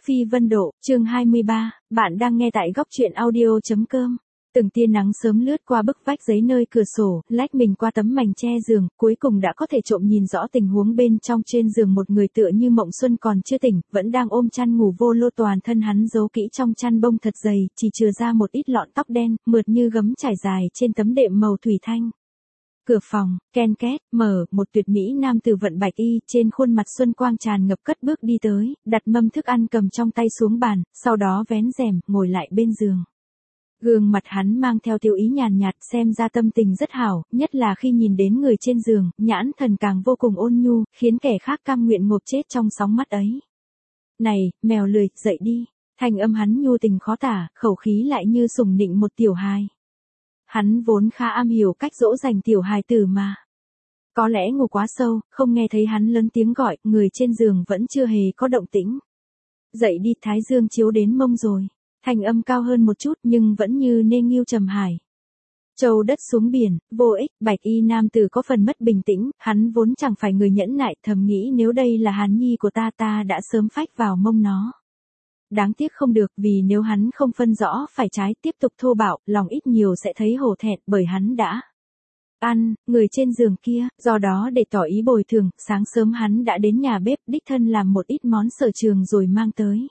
Phi Vân Độ, chương 23, bạn đang nghe tại góc truyện audio.com. Từng tia nắng sớm lướt qua bức vách giấy nơi cửa sổ, lách mình qua tấm mành che giường, cuối cùng đã có thể trộm nhìn rõ tình huống bên trong. Trên giường một người tựa như mộng xuân còn chưa tỉnh, vẫn đang ôm chăn ngủ vô lô, toàn thân hắn giấu kỹ trong chăn bông thật dày, chỉ chừa ra một ít lọn tóc đen, mượt như gấm trải dài trên tấm đệm màu thủy thanh. Cửa phòng, ken két, mở, một tuyệt mỹ nam tử vận bạch y, trên khuôn mặt xuân quang tràn ngập cất bước đi tới, đặt mâm thức ăn cầm trong tay xuống bàn, sau đó vén rèm, ngồi lại bên giường. Gương mặt hắn mang theo tiêu ý nhàn nhạt, xem ra tâm tình rất hảo, nhất là khi nhìn đến người trên giường, nhãn thần càng vô cùng ôn nhu, khiến kẻ khác cam nguyện ngộp chết trong sóng mắt ấy. Này, mèo lười, dậy đi. Thanh âm hắn nhu tình khó tả, khẩu khí lại như sủng nịnh một tiểu hài. Hắn vốn khá am hiểu cách dỗ dành tiểu hài tử mà. Có lẽ ngủ quá sâu, không nghe thấy hắn lớn tiếng gọi, người trên giường vẫn chưa hề có động tĩnh. Dậy đi, thái dương chiếu đến mông rồi. Thanh âm cao hơn một chút nhưng vẫn như nê nghiêu trầm hải. Châu đất xuống biển, vô ích, bạch y nam tử có phần mất bình tĩnh, hắn vốn chẳng phải người nhẫn nại, thầm nghĩ nếu đây là Hàn Nhi của ta đã sớm phách vào mông nó. Đáng tiếc không được, vì nếu hắn không phân rõ phải trái tiếp tục thô bạo, lòng ít nhiều sẽ thấy hổ thẹn, bởi hắn đã ăn người trên giường kia, do đó để tỏ ý bồi thường, sáng sớm hắn đã đến nhà bếp đích thân làm một ít món sở trường rồi mang tới.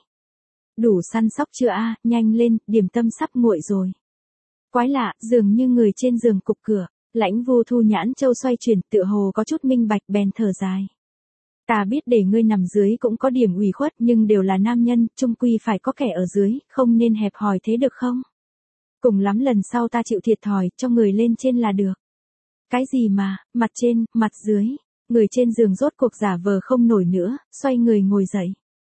Đủ săn sóc chưa a, nhanh lên, điểm tâm sắp nguội rồi. Quái lạ, dường như người trên giường cục cửa, Lãnh Vu Thu nhãn châu xoay chuyển, tựa hồ có chút minh bạch, bèn thở dài. Ta biết để ngươi nằm dưới cũng có điểm ủy khuất, nhưng đều là nam nhân, chung quy phải có kẻ ở dưới, không nên hẹp hòi thế được không? Cùng lắm lần sau ta chịu thiệt thòi, cho người lên trên là được. Cái gì mà, mặt trên, mặt dưới, người trên giường rốt cuộc giả vờ không nổi nữa, xoay người ngồi dậy.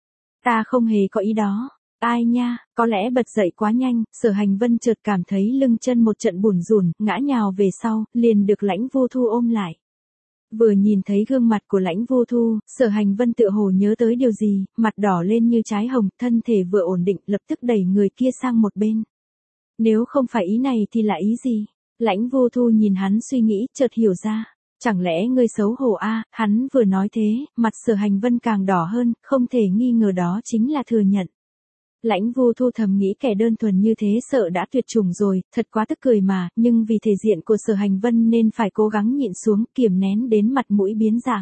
Ta không hề có ý đó. Ai nha, có lẽ bật dậy quá nhanh, Sở Hành Vân chợt cảm thấy lưng chân một trận bủn rủn, ngã nhào về sau, liền được Lãnh Vu Thu ôm lại. Vừa nhìn thấy gương mặt của Lãnh Vu Thu, Sở Hành Vân tựa hồ nhớ tới điều gì, mặt đỏ lên như trái hồng, thân thể vừa ổn định, lập tức đẩy người kia sang một bên. Nếu không phải ý này thì là ý gì? Lãnh Vu Thu nhìn hắn suy nghĩ, chợt hiểu ra. Chẳng lẽ ngươi xấu hổ a? Hắn vừa nói thế, mặt Sở Hành Vân càng đỏ hơn, không thể nghi ngờ đó chính là thừa nhận. Lãnh Vu Thu thầm nghĩ kẻ đơn thuần như thế sợ đã tuyệt chủng rồi, thật quá tức cười mà, nhưng vì thể diện của Sở Hành Vân nên phải cố gắng nhịn xuống, kiềm nén đến mặt mũi biến dạng.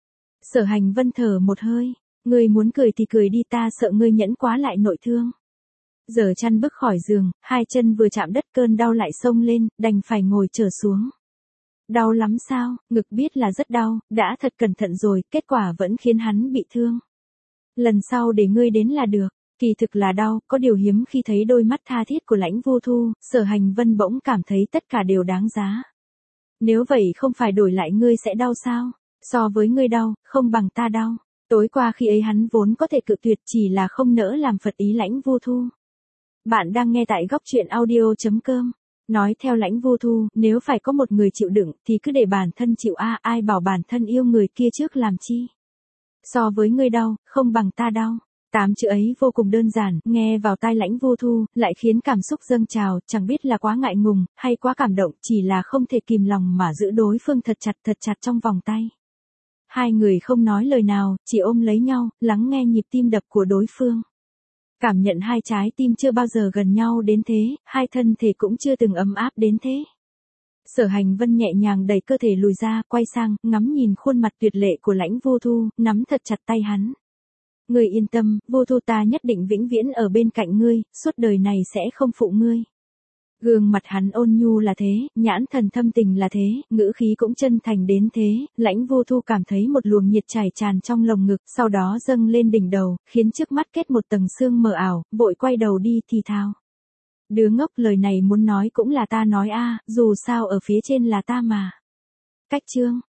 Sở Hành Vân thở một hơi, ngươi muốn cười thì cười đi, ta sợ ngươi nhẫn quá lại nội thương. Giở chăn bước khỏi giường, hai chân vừa chạm đất cơn đau lại xông lên, đành phải ngồi trở xuống. Đau lắm sao? Ngực biết là rất đau, đã thật cẩn thận rồi, kết quả vẫn khiến hắn bị thương. Lần sau để ngươi đến là được. Kỳ thực là đau, có điều hiếm khi thấy đôi mắt tha thiết của Lãnh Vu Thu, Sở Hành Vân bỗng cảm thấy tất cả đều đáng giá. Nếu vậy không phải đổi lại ngươi sẽ đau sao? So với ngươi đau, không bằng ta đau. Tối qua khi ấy hắn vốn có thể cự tuyệt, chỉ là không nỡ làm phật ý Lãnh Vu Thu. Bạn đang nghe tại góc truyện audio.com. Nói theo Lãnh Vu Thu, nếu phải có một người chịu đựng thì cứ để bản thân chịu a, ai bảo bản thân yêu người kia trước làm chi? So với ngươi đau, không bằng ta đau. 8 chữ ấy vô cùng đơn giản, nghe vào tai Lãnh Vu Thu, lại khiến cảm xúc dâng trào, chẳng biết là quá ngại ngùng, hay quá cảm động, chỉ là không thể kìm lòng mà giữ đối phương thật chặt trong vòng tay. Hai người không nói lời nào, chỉ ôm lấy nhau, lắng nghe nhịp tim đập của đối phương. Cảm nhận hai trái tim chưa bao giờ gần nhau đến thế, hai thân thể cũng chưa từng ấm áp đến thế. Sở Hành Vân nhẹ nhàng đẩy cơ thể lùi ra, quay sang, ngắm nhìn khuôn mặt tuyệt lệ của Lãnh Vu Thu, nắm thật chặt tay hắn. Ngươi yên tâm, Vu Thu, ta nhất định vĩnh viễn ở bên cạnh ngươi, suốt đời này sẽ không phụ ngươi. Gương mặt hắn ôn nhu là thế, nhãn thần thâm tình là thế, ngữ khí cũng chân thành đến thế, Lãnh Vu Thu cảm thấy một luồng nhiệt chảy tràn trong lồng ngực, sau đó dâng lên đỉnh đầu, khiến trước mắt kết một tầng sương mờ ảo, vội quay đầu đi thì thào. Đứa ngốc, lời này muốn nói cũng là ta nói a, dù sao ở phía trên là ta mà. Cách chương.